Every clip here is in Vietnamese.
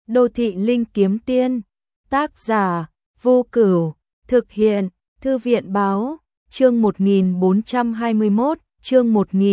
Đô thị linh kiếm tiên, tác giả, Vô Cửu, thực hiện, Thư viện báo, chương 1421, chương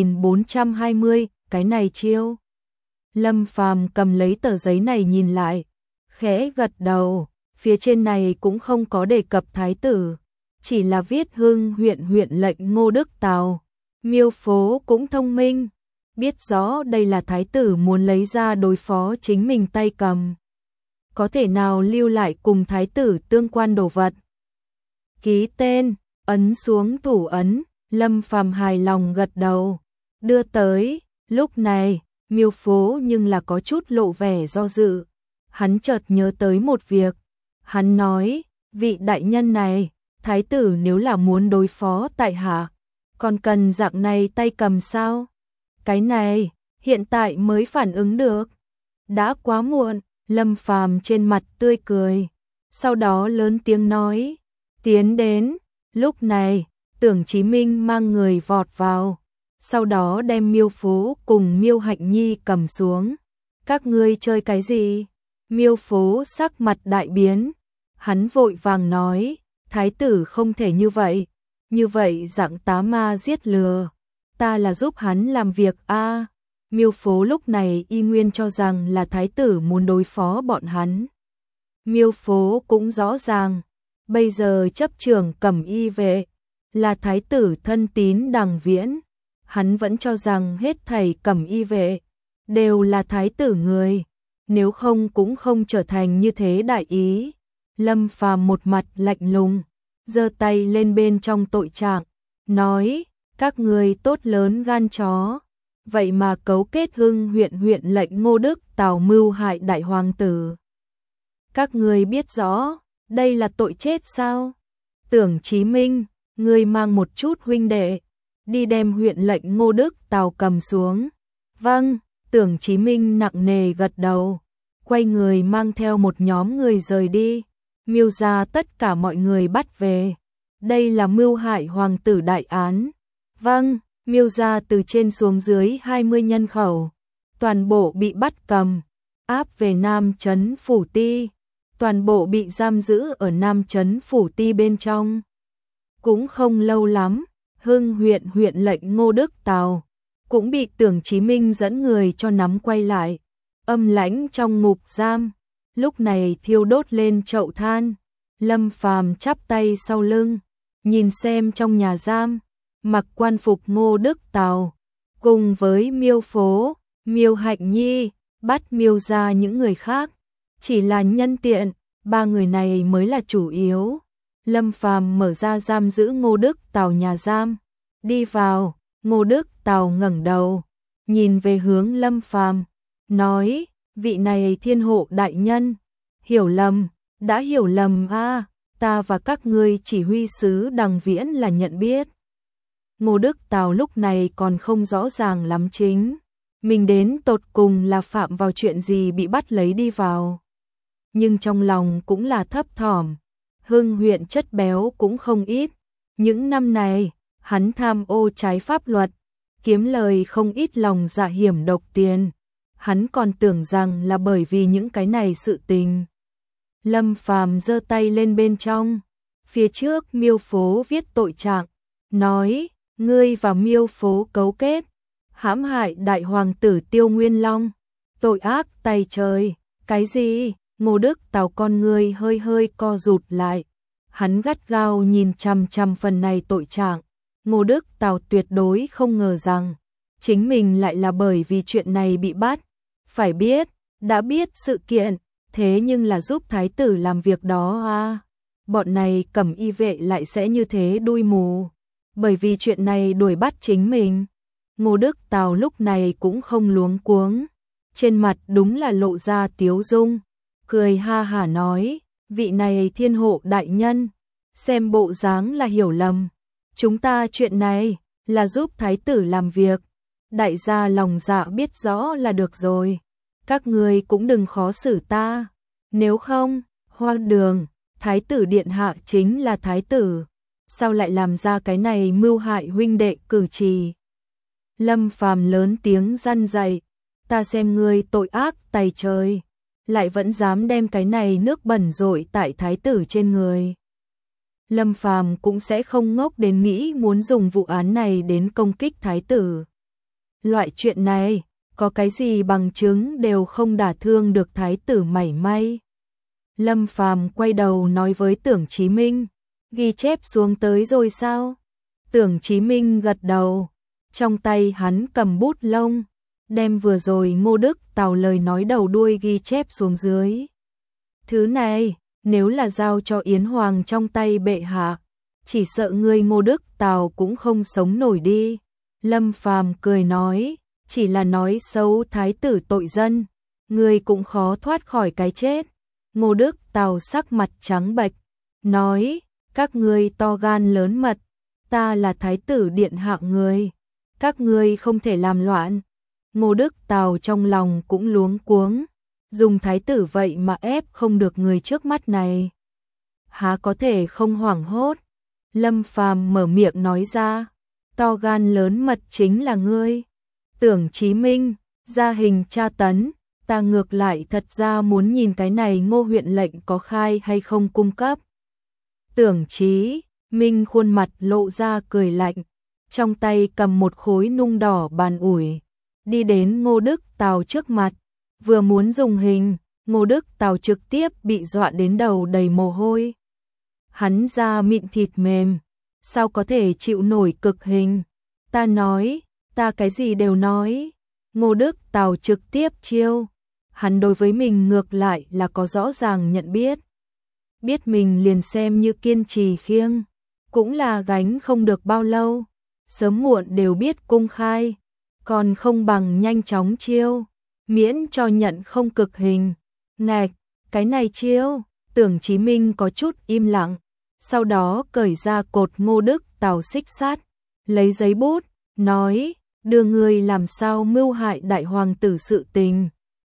1420, cái này chiêu. Lâm Phàm cầm lấy tờ giấy này nhìn lại, khẽ gật đầu, phía trên này cũng không có đề cập thái tử, chỉ là viết Hưng huyện lệnh Ngô Đức Tào. Miêu Phố cũng thông minh, biết rõ đây là thái tử muốn lấy ra đối phó chính mình tay cầm. Có thể nào lưu lại cùng thái tử tương quan đồ vật. Ký tên, ấn xuống thủ ấn, Lâm Phàm hài lòng gật đầu, đưa tới. Lúc này, Miêu Phố nhưng là có chút lộ vẻ do dự. Hắn chợt nhớ tới một việc. Hắn nói, vị đại nhân này, thái tử nếu là muốn đối phó tại hạ, còn cần dạng này tay cầm sao? Cái này, hiện tại mới phản ứng được. Đã quá muộn, Lâm Phàm trên mặt tươi cười. Sau đó lớn tiếng nói, tiến đến. Lúc này, Tưởng Chí Minh mang người vọt vào. Sau đó đem Miêu Phố cùng Miêu Hạnh Nhi cầm xuống. Các ngươi chơi cái gì? Miêu Phố sắc mặt đại biến. Hắn vội vàng nói, thái tử không thể như vậy. Như vậy dạng tá ma giết lừa. Ta là giúp hắn làm việc a. Miêu Phố lúc này y nguyên cho rằng là thái tử muốn đối phó bọn hắn. Miêu Phố cũng rõ ràng, bây giờ chấp trưởng Cẩm Y vệ là thái tử thân tín Đằng Viễn, hắn vẫn cho rằng hết thảy Cẩm Y vệ đều là thái tử người, nếu không cũng không trở thành như thế đại ý. Lâm Phàm một mặt lạnh lùng, giơ tay lên bên trong tội trạng, nói: "Các ngươi tốt lớn gan chó, vậy mà cấu kết Hưng huyện lệnh Ngô Đức Tào mưu hại đại hoàng tử. Các ngươi biết rõ, đây là tội chết sao? Tưởng Chí Minh, ngươi mang một chút huynh đệ, đi đem huyện lệnh Ngô Đức Tào cầm xuống." "Vâng." Tưởng Chí Minh nặng nề gật đầu, quay người mang theo một nhóm người rời đi. Miêu gia tất cả mọi người bắt về. Đây là mưu hại hoàng tử đại án. "Vâng." Miêu gia từ trên xuống dưới 20 nhân khẩu, toàn bộ bị bắt cầm, áp về Nam Trấn Phủ Ti, toàn bộ bị giam giữ ở Nam Trấn Phủ Ti bên trong. Cũng không lâu lắm, Hưng huyện lệnh Ngô Đức Tào cũng bị Tưởng Chí Minh dẫn người cho nắm quay lại, âm lãnh trong ngục giam, lúc này thiêu đốt lên chậu than. Lâm Phàm chắp tay sau lưng, nhìn xem trong nhà giam, mặc quan phục Ngô Đức Tào cùng với Miêu Phố, Miêu Hạnh Nhi, bắt Miêu gia những người khác, chỉ là nhân tiện, ba người này mới là chủ yếu. Lâm Phàm mở ra giam giữ Ngô Đức Tào nhà giam, đi vào. Ngô Đức Tào ngẩng đầu, nhìn về hướng Lâm Phàm, nói: "Vị này thiên hộ đại nhân, hiểu lầm, đã hiểu lầm a, ta và các ngươi chỉ huy sứ Đằng Viễn là nhận biết." Ngô Đức Tào lúc này còn không rõ ràng lắm chính mình đến tột cùng là phạm vào chuyện gì bị bắt lấy đi vào. Nhưng trong lòng cũng là thấp thỏm, Hưng huyện chất béo cũng không ít. Những năm này, hắn tham ô trái pháp luật, kiếm lời không ít lòng dạ hiểm độc tiền. Hắn còn tưởng rằng là bởi vì những cái này sự tình. Lâm Phàm giơ tay lên bên trong, phía trước Miêu Phố viết tội trạng, nói: "Ngươi và Miêu Phố cấu kết, hãm hại đại hoàng tử Tiêu Nguyên Long, tội ác tày trời." "Cái gì?" Ngô Đức Tào con ngươi hơi hơi co rụt lại. Hắn gắt gao nhìn chằm chằm phần này tội trạng. Ngô Đức Tào tuyệt đối không ngờ rằng chính mình lại là bởi vì chuyện này bị bắt. Phải biết, đã biết sự kiện, thế nhưng là giúp thái tử làm việc đó à. Bọn này Cẩm Y vệ lại sẽ như thế đuôi mù, bởi vì chuyện này đuổi bắt chính mình. Ngô Đức Tào lúc này cũng không luống cuống, trên mặt đúng là lộ ra tiếu dung, cười ha hả nói: "Vị này thiên hộ đại nhân, xem bộ dáng là hiểu lầm. Chúng ta chuyện này là giúp thái tử làm việc, đại gia lòng dạ biết rõ là được rồi. Các ngươi cũng đừng khó xử ta, nếu không, hoang đường, thái tử điện hạ chính là thái tử, sao lại làm ra cái này mưu hại huynh đệ cử chỉ." Lâm Phàm lớn tiếng răn dạy: "Ta xem ngươi tội ác tày trời, lại vẫn dám đem cái này nước bẩn rội tại thái tử trên người. Lâm Phàm cũng sẽ không ngốc đến nghĩ muốn dùng vụ án này đến công kích thái tử. Loại chuyện này, có cái gì bằng chứng đều không đả thương được thái tử mảy may. Lâm Phàm quay đầu nói với Tưởng Chí Minh, ghi chép xuống tới rồi sao? Tưởng Chí Minh gật đầu, trong tay hắn cầm bút lông, đem vừa rồi Ngô Đức Tào lời nói đầu đuôi ghi chép xuống dưới. Thứ này, nếu là giao cho Yến Hoàng trong tay bệ hạ, chỉ sợ người Ngô Đức Tào cũng không sống nổi đi. Lâm Phàm cười nói, chỉ là nói xấu thái tử tội dân, người cũng khó thoát khỏi cái chết. Ngô Đức Tào sắc mặt trắng bệch, nói, các ngươi to gan lớn mật, ta là thái tử điện hạ người, các ngươi không thể làm loạn. Ngô Đức Tào trong lòng cũng luống cuống, dùng thái tử vậy mà ép không được người trước mắt này. Há có thể không hoảng hốt. Lâm Phàm mở miệng nói ra, to gan lớn mật chính là ngươi. Tưởng Chí Minh, ra hình tra tấn, ta ngược lại thật ra muốn nhìn cái này Ngô huyện lệnh có khai hay không cung cấp. Tưởng Chí Minh khuôn mặt lộ ra cười lạnh, trong tay cầm một khối nung đỏ bàn ủi, đi đến Ngô Đức Tào trước mặt, vừa muốn dùng hình, Ngô Đức Tào trực tiếp bị dọa đến đầu đầy mồ hôi. Hắn da mịn thịt mềm, sao có thể chịu nổi cực hình? Ta nói, ta cái gì đều nói. Ngô Đức Tào trực tiếp chiêu, hắn đối với mình ngược lại là có rõ ràng nhận biết. Biết mình liền xem như kiên trì khiêng, cũng là gánh không được bao lâu, sớm muộn đều biết công khai, còn không bằng nhanh chóng chiêu, miễn cho nhận không cực hình. Ngạch, cái này chiêu, Tưởng Chí Minh có chút im lặng, sau đó cởi ra cột Ngô Đức Tào xích sát, lấy giấy bút, nói, đưa người làm sao mưu hại đại hoàng tử sự tình,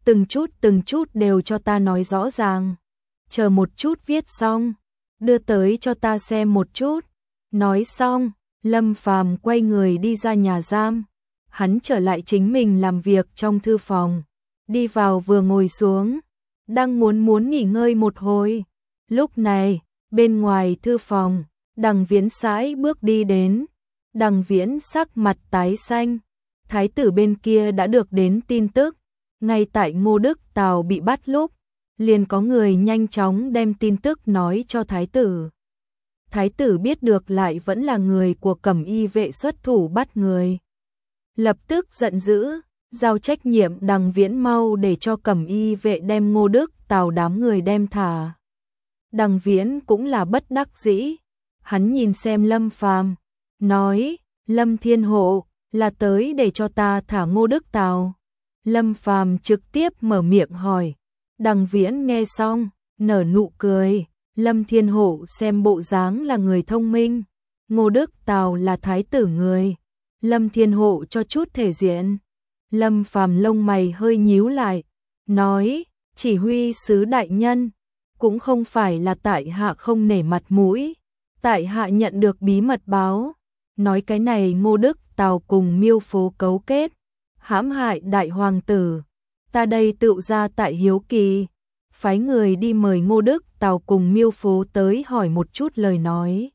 từng chút đều cho ta nói rõ ràng. Chờ một chút viết xong, đưa tới cho ta xem một chút. Nói xong, Lâm Phàm quay người đi ra nhà giam. Hắn trở lại chính mình làm việc trong thư phòng, đi vào vừa ngồi xuống, đang muốn nghỉ ngơi một hồi. Lúc này, bên ngoài thư phòng, Đằng Viễn sải bước đi đến. Đằng Viễn sắc mặt tái xanh, thái tử bên kia đã được đến tin tức, ngay tại Ngô Đức Tào bị bắt lúc, liền có người nhanh chóng đem tin tức nói cho thái tử. Thái tử biết được lại vẫn là người của Cẩm Y vệ xuất thủ bắt người. Lập tức giận dữ, giao trách nhiệm Đằng Viễn mau để cho Cẩm Y vệ đem Ngô Đức Tào đám người đem thả. Đằng Viễn cũng là bất đắc dĩ, hắn nhìn xem Lâm Phàm, nói, Lâm Thiên Hộ, là tới để cho ta thả Ngô Đức Tào. Lâm Phàm trực tiếp mở miệng hỏi. Đằng Viễn nghe xong, nở nụ cười, Lâm Thiên Hộ xem bộ dáng là người thông minh, Ngô Đức Tào là thái tử người, Lâm Thiên Hộ cho chút thể diện. Lâm Phàm lông mày hơi nhíu lại, nói, chỉ huy sứ đại nhân, cũng không phải là tại hạ không nể mặt mũi, tại hạ nhận được bí mật báo, nói cái này Ngô Đức Tào cùng Miêu Phố cấu kết, hãm hại đại hoàng tử. Ta đây tựu ra tại hiếu kỳ, phái người đi mời Ngô Đức Tào cùng Miêu Phố tới hỏi một chút lời nói.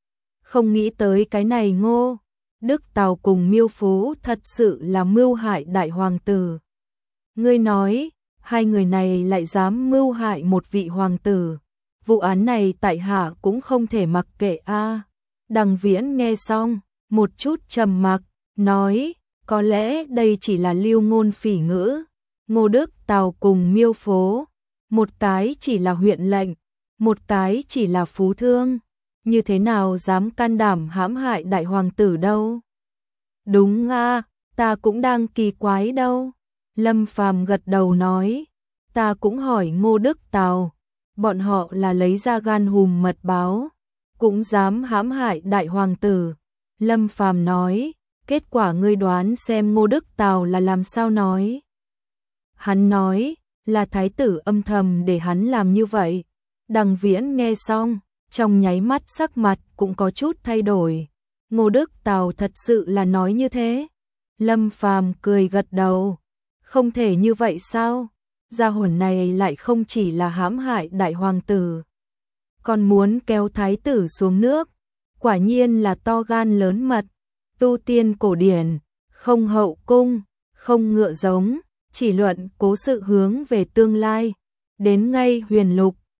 Không nghĩ tới cái này Ngô Đức Tào cùng Miêu Phố thật sự là mưu hại đại hoàng tử. Ngươi nói, hai người này lại dám mưu hại một vị hoàng tử. Vụ án này tại hạ cũng không thể mặc kệ a. Đằng Viễn nghe xong, một chút trầm mặc, nói, có lẽ đây chỉ là lưu ngôn phỉ ngữ. Ngô Đức Tào cùng Miêu Phố, một cái chỉ là huyện lệnh, một cái chỉ là phú thương, như thế nào dám can đảm hãm hại đại hoàng tử đâu? Đúng a, ta cũng đang kỳ quái đâu. Lâm Phàm gật đầu nói, ta cũng hỏi Ngô Đức Tào, bọn họ là lấy ra gan hùm mật báo, cũng dám hãm hại đại hoàng tử. Lâm Phàm nói, kết quả ngươi đoán xem Ngô Đức Tào là làm sao nói? Hắn nói, là thái tử âm thầm để hắn làm như vậy. Đằng Viễn nghe xong, trong nháy mắt sắc mặt cũng có chút thay đổi. Ngô Đức Tào thật sự là nói như thế? Lâm Phàm cười gật đầu. Không thể như vậy sao? gia hồn này lại không chỉ là hãm hại đại hoàng tử, còn muốn kéo thái tử xuống nước, quả nhiên là to gan lớn mật. Tu tiên cổ điển, không hậu cung, không ngựa giống, chỉ luận cố sự hướng về tương lai. Đến ngay huyền lục,